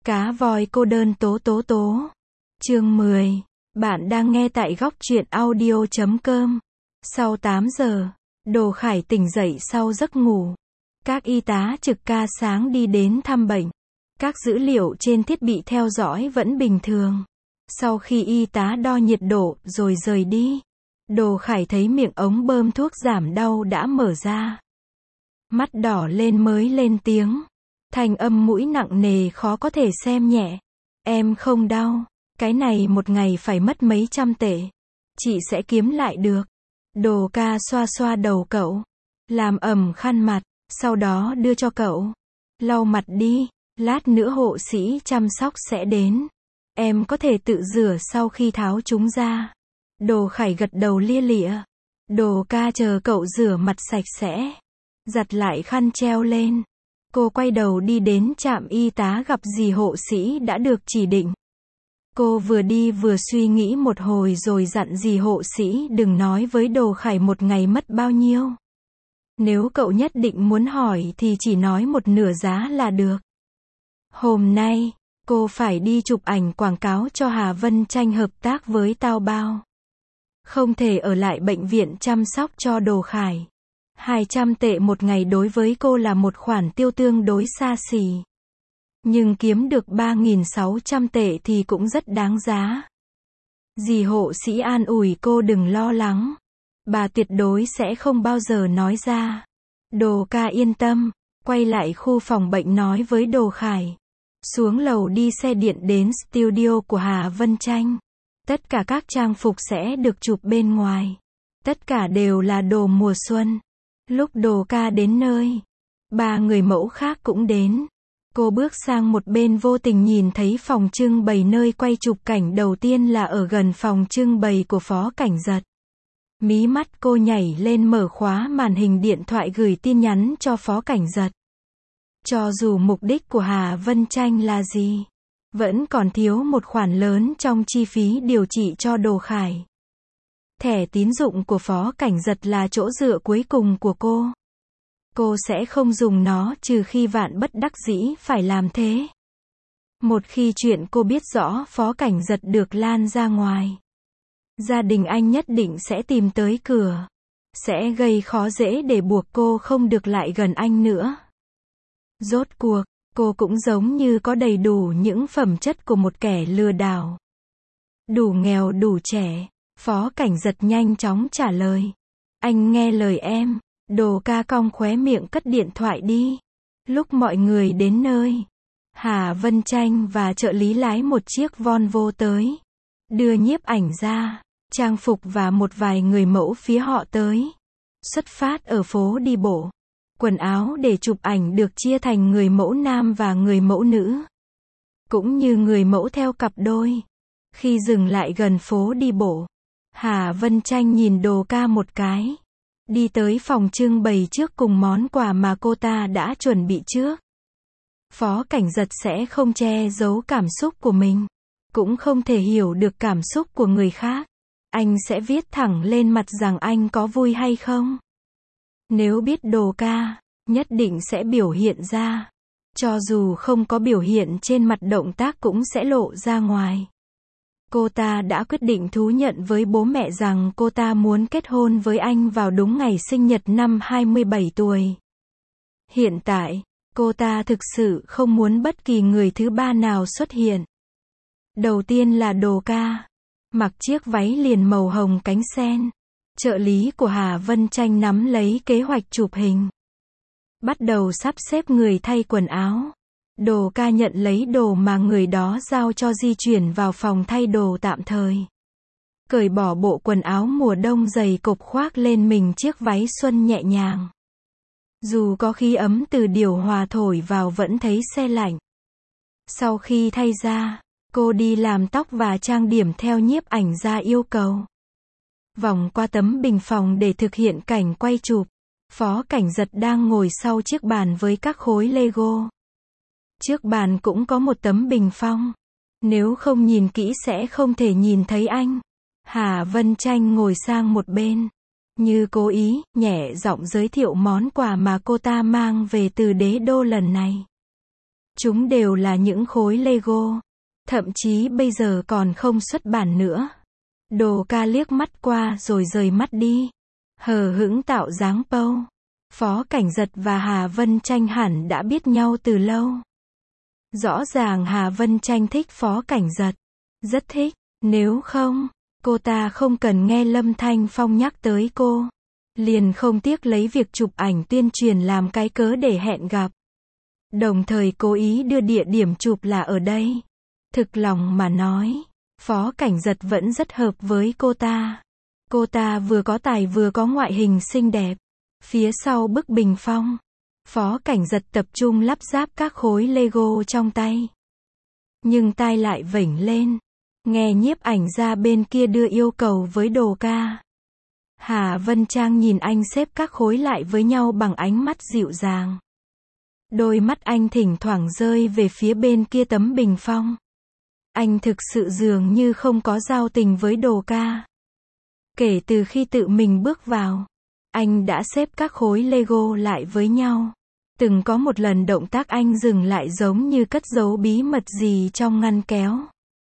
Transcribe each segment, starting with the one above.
Cá voi cô đơn tố tố tố. Chương 10. Bạn đang nghe tại góc truyện audio.com. Sau 8 giờ, Đồ Khải tỉnh dậy sau giấc ngủ. Các y tá trực ca sáng đi đến thăm bệnh. Các dữ liệu trên thiết bị theo dõi vẫn bình thường. Sau khi y tá đo nhiệt độ rồi rời đi, Đồ Khải thấy miệng ống bơm thuốc giảm đau đã mở ra. Mắt đỏ lên mới lên tiếng. Thanh âm mũi nặng nề khó có thể xem nhẹ. Em không đau. Cái này một ngày phải mất mấy trăm tệ. Chị sẽ kiếm lại được. Đồ ca xoa xoa đầu cậu. Làm ẩm khăn mặt. Sau đó đưa cho cậu. Lau mặt đi. Lát nữa hộ sĩ chăm sóc sẽ đến. Em có thể tự rửa sau khi tháo chúng ra. Đồ Khải gật đầu lia lịa. Đồ ca chờ cậu rửa mặt sạch sẽ. Giặt lại khăn treo lên. Cô quay đầu đi đến trạm y tá gặp dì hộ sĩ đã được chỉ định. Cô vừa đi vừa suy nghĩ một hồi rồi dặn dì hộ sĩ đừng nói với Đồ Khải một ngày mất bao nhiêu. Nếu cậu nhất định muốn hỏi thì chỉ nói một nửa giá là được. Hôm nay, cô phải đi chụp ảnh quảng cáo cho Hà Vân Tranh hợp tác với Taobao. Không thể ở lại bệnh viện chăm sóc cho Đồ Khải. 200 tệ một ngày đối với cô là một khoản tiêu tương đối xa xỉ. Nhưng kiếm được 3.600 tệ thì cũng rất đáng giá. Dì hộ sĩ an ủi cô đừng lo lắng. Bà tuyệt đối sẽ không bao giờ nói ra. Đồ ca yên tâm, quay lại khu phòng bệnh nói với Đồ Khải. Xuống lầu đi xe điện đến studio của Hà Vân Tranh. Tất cả các trang phục sẽ được chụp bên ngoài. Tất cả đều là đồ mùa xuân. Lúc Đồ ca đến nơi, 3 người mẫu khác cũng đến. Cô bước sang một bên vô tình nhìn thấy phòng trưng bày nơi quay chụp cảnh đầu tiên là ở gần phòng trưng bày của Phó Cảnh Giật. Mí mắt cô nhảy lên mở khóa màn hình điện thoại gửi tin nhắn cho Phó Cảnh Giật. Cho dù mục đích của Hà Vân Tranh là gì, vẫn còn thiếu một khoản lớn trong chi phí điều trị cho Đồ Khải. Thẻ tín dụng của Phó Cảnh Giật là chỗ dựa cuối cùng của cô. Cô sẽ không dùng nó trừ khi vạn bất đắc dĩ phải làm thế. Một khi chuyện cô biết rõ Phó Cảnh Giật được lan ra ngoài, gia đình anh nhất định sẽ tìm tới cửa. Sẽ gây khó dễ để buộc cô không được lại gần anh nữa. Rốt cuộc, cô cũng giống như có đầy đủ những phẩm chất của một kẻ lừa đảo. Đủ nghèo đủ trẻ. Phó Cảnh Giật nhanh chóng trả lời. Anh nghe lời em. Đồ ca cong khóe miệng cất điện thoại đi. Lúc mọi người đến nơi, Hà Vân Tranh và trợ lý lái một chiếc Volvo tới. Đưa nhiếp ảnh ra, trang phục và một vài người mẫu phía họ tới. Xuất phát ở phố đi bộ. Quần áo để chụp ảnh được chia thành người mẫu nam và người mẫu nữ. Cũng như người mẫu theo cặp đôi. Khi dừng lại gần phố đi bộ, Hà Vân Tranh nhìn Đồ ca một cái. Đi tới phòng trưng bày trước cùng món quà mà cô ta đã chuẩn bị trước. Phó Cảnh Giật sẽ không che giấu cảm xúc của mình. Cũng không thể hiểu được cảm xúc của người khác. Anh sẽ viết thẳng lên mặt rằng anh có vui hay không. Nếu biết Đồ ca, nhất định sẽ biểu hiện ra. Cho dù không có biểu hiện trên mặt động tác cũng sẽ lộ ra ngoài. Cô ta đã quyết định thú nhận với bố mẹ rằng cô ta muốn kết hôn với anh vào đúng ngày sinh nhật năm 27 tuổi. Hiện tại, cô ta thực sự không muốn bất kỳ người thứ ba nào xuất hiện. Đầu tiên là Đồ ca. Mặc chiếc váy liền màu hồng cánh sen. Trợ lý của Hà Vân Tranh nắm lấy kế hoạch chụp hình. Bắt đầu sắp xếp người thay quần áo. Đồ ca nhận lấy đồ mà người đó giao cho di chuyển vào phòng thay đồ tạm thời. Cởi bỏ bộ quần áo mùa đông dày cộc khoác lên mình chiếc váy xuân nhẹ nhàng. Dù có khí ấm từ điều hòa thổi vào vẫn thấy se lạnh. Sau khi thay ra, cô đi làm tóc và trang điểm theo nhiếp ảnh gia yêu cầu. Vòng qua tấm bình phòng để thực hiện cảnh quay chụp. Phó Cảnh Giật đang ngồi sau chiếc bàn với các khối Lego. Trước bàn cũng có một tấm bình phong. Nếu không nhìn kỹ sẽ không thể nhìn thấy anh. Hà Vân Tranh ngồi sang một bên. Như cố ý, nhẹ giọng giới thiệu món quà mà cô ta mang về từ đế đô lần này. Chúng đều là những khối Lego. Thậm chí bây giờ còn không xuất bản nữa. Đồ ca liếc mắt qua rồi rời mắt đi. Hờ hững tạo dáng pâu. Phó Cảnh Giật và Hà Vân Tranh hẳn đã biết nhau từ lâu. Rõ ràng Hà Vân Tranh thích Phó Cảnh Giật. Rất thích. Nếu không, cô ta không cần nghe Lâm Thanh Phong nhắc tới cô. Liền không tiếc lấy việc chụp ảnh tuyên truyền làm cái cớ để hẹn gặp. Đồng thời cố ý đưa địa điểm chụp là ở đây. Thực lòng mà nói, Phó Cảnh Giật vẫn rất hợp với cô ta. Cô ta vừa có tài vừa có ngoại hình xinh đẹp. Phía sau bức bình phong, Phó Cảnh Giật tập trung lắp ráp các khối Lego trong tay. Nhưng tai lại vểnh lên. Nghe nhiếp ảnh ra bên kia đưa yêu cầu với Đồ ca. Hà Vân Trang nhìn anh xếp các khối lại với nhau bằng ánh mắt dịu dàng. Đôi mắt anh thỉnh thoảng rơi về phía bên kia tấm bình phong. Anh thực sự dường như không có giao tình với Đồ ca. Kể từ khi tự mình bước vào, anh đã xếp các khối Lego lại với nhau. Từng có một lần động tác anh dừng lại giống như cất giấu bí mật gì trong ngăn kéo.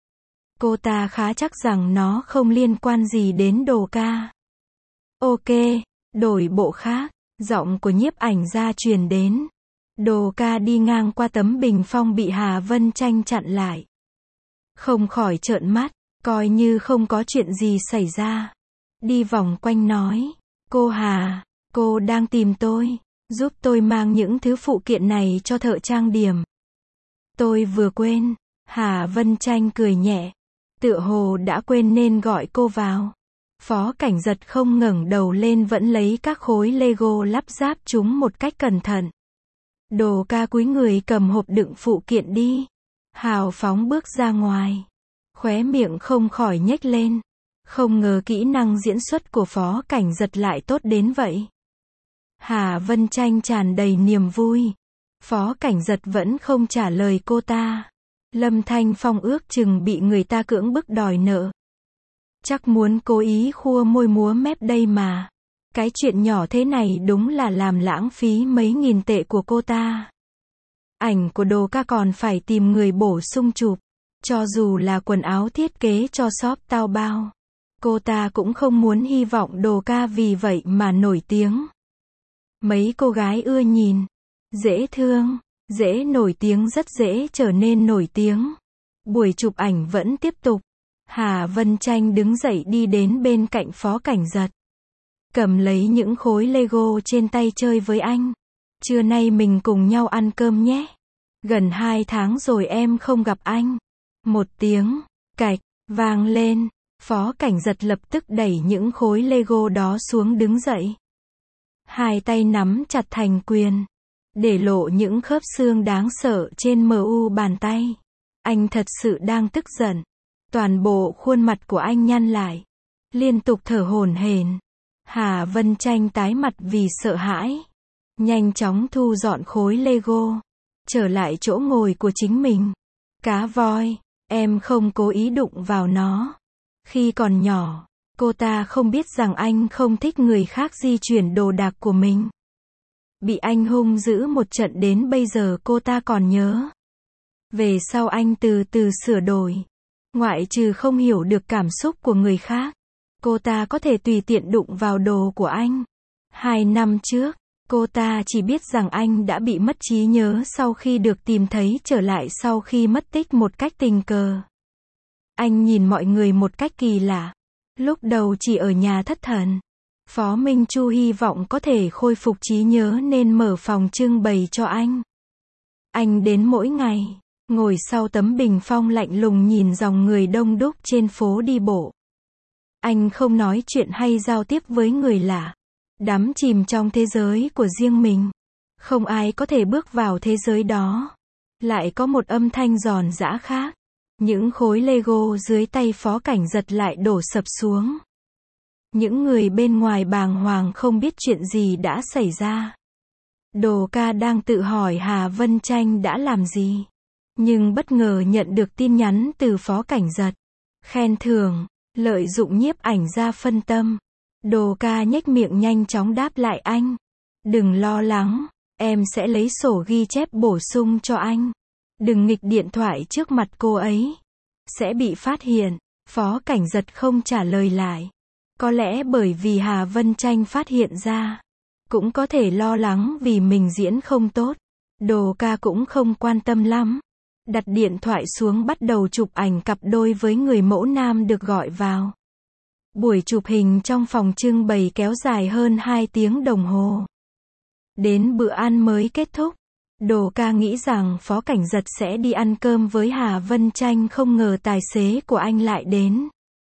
Cô ta khá chắc rằng nó không liên quan gì đến Đồ ca. Ok, đổi bộ khác, giọng của nhiếp ảnh gia truyền đến. Đồ ca đi ngang qua tấm bình phong bị Hà Vân Tranh chặn lại. Không khỏi trợn mắt, coi như không có chuyện gì xảy ra. Đi vòng quanh nói, cô Hà, cô đang tìm tôi, giúp tôi mang những thứ phụ kiện này cho thợ trang điểm. Tôi vừa quên. Hà Vân Tranh cười nhẹ, tựa hồ đã quên nên gọi cô vào. Phó Cảnh Giật không ngẩng đầu lên vẫn lấy các khối Lego lắp ráp chúng một cách cẩn thận. Đồ ca cúi người cầm hộp đựng phụ kiện đi. Hào phóng bước ra ngoài. Khóe miệng không khỏi nhếch lên. Không ngờ kỹ năng diễn xuất của Phó Cảnh Giật lại tốt đến vậy. Hà Vân Tranh tràn đầy niềm vui. Phó Cảnh Giật vẫn không trả lời cô ta. Lâm Thanh Phong ước chừng bị người ta cưỡng bức đòi nợ. Chắc muốn cố ý khua môi múa mép đây mà. Cái chuyện nhỏ thế này đúng là làm lãng phí mấy nghìn tệ của cô ta. Ảnh của Đồ ca còn phải tìm người bổ sung chụp. Cho dù là quần áo thiết kế cho shop Taobao, cô ta cũng không muốn hy vọng Đồ ca vì vậy mà nổi tiếng. Mấy cô gái ưa nhìn, dễ thương, dễ nổi tiếng rất dễ trở nên nổi tiếng. Buổi chụp ảnh vẫn tiếp tục. Hà Vân Tranh đứng dậy đi đến bên cạnh Phó Cảnh Giật. Cầm lấy những khối Lego trên tay chơi với anh. Trưa nay mình cùng nhau ăn cơm nhé. Gần 2 tháng rồi em không gặp anh. Một tiếng cạch vang lên. Phó Cảnh Giật lập tức đẩy những khối Lego đó xuống đứng dậy. Hai tay nắm chặt thành quyền, để lộ những khớp xương đáng sợ trên mu bàn tay. Anh thật sự đang tức giận. Toàn bộ khuôn mặt của anh nhăn lại, liên tục thở hổn hển. Hà Vân Tranh tái mặt vì sợ hãi, nhanh chóng thu dọn khối Lego, trở lại chỗ ngồi của chính mình. Cá voi, em không cố ý đụng vào nó. Khi còn nhỏ, cô ta không biết rằng anh không thích người khác di chuyển đồ đạc của mình. Bị anh hung dữ một trận đến bây giờ cô ta còn nhớ. Về sau anh từ từ sửa đổi. Ngoại trừ không hiểu được cảm xúc của người khác, cô ta có thể tùy tiện đụng vào đồ của anh. 2 năm trước, cô ta chỉ biết rằng anh đã bị mất trí nhớ sau khi được tìm thấy trở lại sau khi mất tích một cách tình cờ. Anh nhìn mọi người một cách kỳ lạ. Lúc đầu chỉ ở nhà thất thần. Phó Minh Chu hy vọng có thể khôi phục trí nhớ nên mở phòng trưng bày cho anh. Anh đến mỗi ngày, ngồi sau tấm bình phong lạnh lùng nhìn dòng người đông đúc trên phố đi bộ. Anh không nói chuyện hay giao tiếp với người lạ. Đắm chìm trong thế giới của riêng mình. Không ai có thể bước vào thế giới đó. Lại có một âm thanh giòn giã khác. Những khối Lego dưới tay Phó Cảnh Giật lại đổ sập xuống. Những người bên ngoài bàng hoàng không biết chuyện gì đã xảy ra. Đồ ca đang tự hỏi Hà Vân Tranh đã làm gì. Nhưng bất ngờ nhận được tin nhắn từ Phó Cảnh Giật. Khen thưởng, lợi dụng nhiếp ảnh ra phân tâm. Đồ ca nhếch miệng nhanh chóng đáp lại anh. Đừng lo lắng, em sẽ lấy sổ ghi chép bổ sung cho anh. Đừng nghịch điện thoại trước mặt cô ấy. Sẽ bị phát hiện. Phó Cảnh Giật không trả lời lại. Có lẽ bởi vì Hà Vân Tranh phát hiện ra. Cũng có thể lo lắng vì mình diễn không tốt. Đồ ca cũng không quan tâm lắm. Đặt điện thoại xuống bắt đầu chụp ảnh cặp đôi với người mẫu nam được gọi vào. Buổi chụp hình trong phòng trưng bày kéo dài hơn 2 tiếng đồng hồ. Đến bữa ăn mới kết thúc. Đồ ca nghĩ rằng Phó Cảnh Giật sẽ đi ăn cơm với Hà Vân Tranh, không ngờ tài xế của anh lại đến.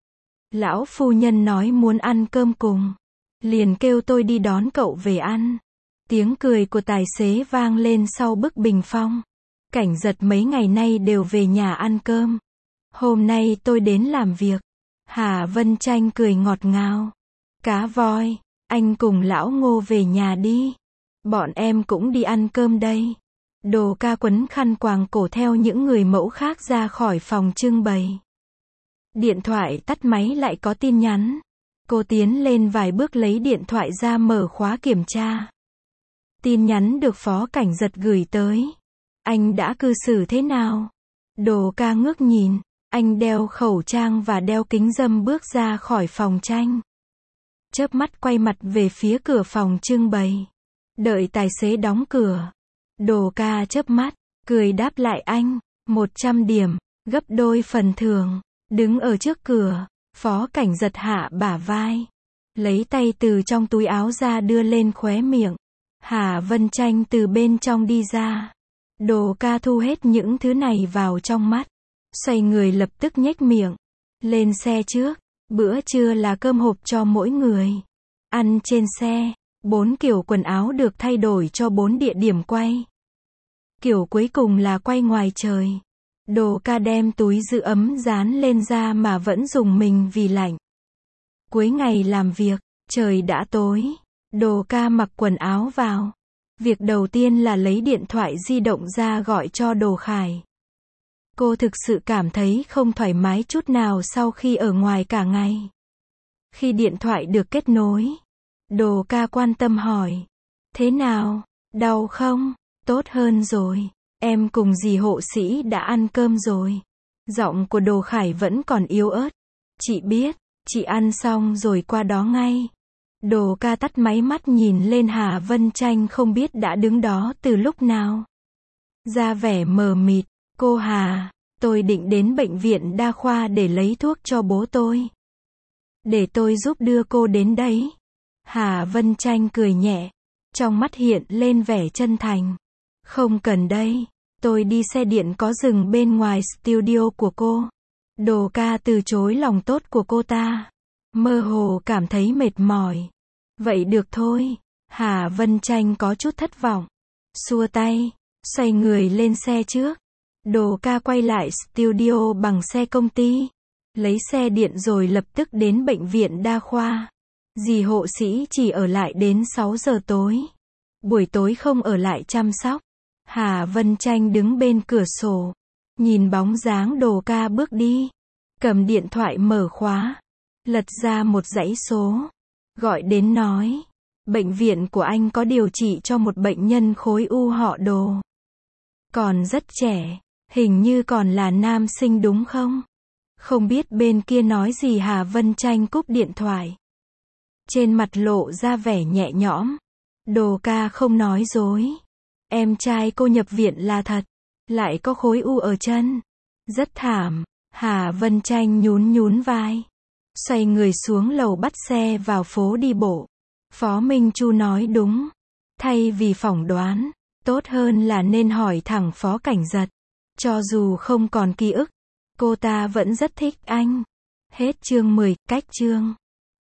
Lão phu nhân nói muốn ăn cơm cùng. Liền kêu tôi đi đón cậu về ăn. Tiếng cười của tài xế vang lên sau bức bình phong. Cảnh Giật mấy ngày nay đều về nhà ăn cơm. Hôm nay tôi đến làm việc. Hà Vân Tranh cười ngọt ngào. Cá voi, anh cùng lão Ngô về nhà đi. Bọn em cũng đi ăn cơm đây. Đồ ca quấn khăn quàng cổ theo những người mẫu khác ra khỏi phòng trưng bày. Điện thoại tắt máy lại có tin nhắn. Cô tiến lên vài bước lấy điện thoại ra mở khóa kiểm tra. Tin nhắn được Phó Cảnh Giật gửi tới. Anh đã cư xử thế nào? Đồ ca ngước nhìn. Anh đeo khẩu trang và đeo kính râm bước ra khỏi phòng tranh. Chớp mắt quay mặt về phía cửa phòng trưng bày. Đợi tài xế đóng cửa. Đồ ca chớp mắt, cười đáp lại anh. 100 điểm, gấp đôi phần thưởng. Đứng ở trước cửa, Phó Cảnh Giật hạ bả vai. Lấy tay từ trong túi áo ra đưa lên khóe miệng. Hà Vân Tranh từ bên trong đi ra. Đồ ca thu hết những thứ này vào trong mắt. Xoay người lập tức nhếch miệng. Lên xe trước. Bữa trưa là cơm hộp cho mỗi người. Ăn trên xe. 4 kiểu quần áo được thay đổi cho 4 địa điểm quay. Kiểu cuối cùng là quay ngoài trời. Đồ ca đem túi giữ ấm dán lên da mà vẫn dùng mình vì lạnh. Cuối ngày làm việc, trời đã tối. Đồ ca mặc quần áo vào. Việc đầu tiên là lấy điện thoại di động ra gọi cho Đồ Khải. Cô thực sự cảm thấy không thoải mái chút nào sau khi ở ngoài cả ngày. Khi điện thoại được kết nối, Đồ ca quan tâm hỏi. Thế nào? Đau không? Tốt hơn rồi. Em cùng dì hộ sĩ đã ăn cơm rồi. Giọng của Đồ Khải vẫn còn yếu ớt. Chị biết, chị ăn xong rồi qua đó ngay. Đồ ca tắt máy, mắt nhìn lên Hà Vân Tranh không biết đã đứng đó từ lúc nào. Ra vẻ mờ mịt. Cô Hà, tôi định đến bệnh viện đa khoa để lấy thuốc cho bố tôi. Để tôi giúp đưa cô đến đấy. Hà Vân Tranh cười nhẹ. Trong mắt hiện lên vẻ chân thành. Không cần đây. Tôi đi xe điện có dừng bên ngoài studio của cô. Đồ ca từ chối lòng tốt của cô ta. Mơ hồ cảm thấy mệt mỏi. Vậy được thôi. Hà Vân Tranh có chút thất vọng. Xua tay. Xoay người lên xe trước. Đồ ca quay lại studio bằng xe công ty. Lấy xe điện rồi lập tức đến bệnh viện đa khoa. Dì hộ sĩ chỉ ở lại đến 6 giờ tối. Buổi tối không ở lại chăm sóc. Hà Vân Tranh đứng bên cửa sổ. Nhìn bóng dáng Đồ ca bước đi. Cầm điện thoại mở khóa. Lật ra một dãy số. Gọi đến nói. Bệnh viện của anh có điều trị cho một bệnh nhân khối u họ Đồ. Còn rất trẻ. Hình như còn là nam sinh đúng không? Không biết bên kia nói gì. Hà Vân Tranh cúp điện thoại. Trên mặt lộ ra vẻ nhẹ nhõm. Đồ ca không nói dối. Em trai cô nhập viện là thật. Lại có khối u ở chân. Rất thảm. Hà Vân Tranh nhún nhún vai. Xoay người xuống lầu bắt xe vào phố đi bộ. Phó Minh Chu nói đúng. Thay vì phỏng đoán, tốt hơn là nên hỏi thẳng Phó Cảnh Giật. Cho dù không còn ký ức, cô ta vẫn rất thích anh. Hết chương 10, cách chương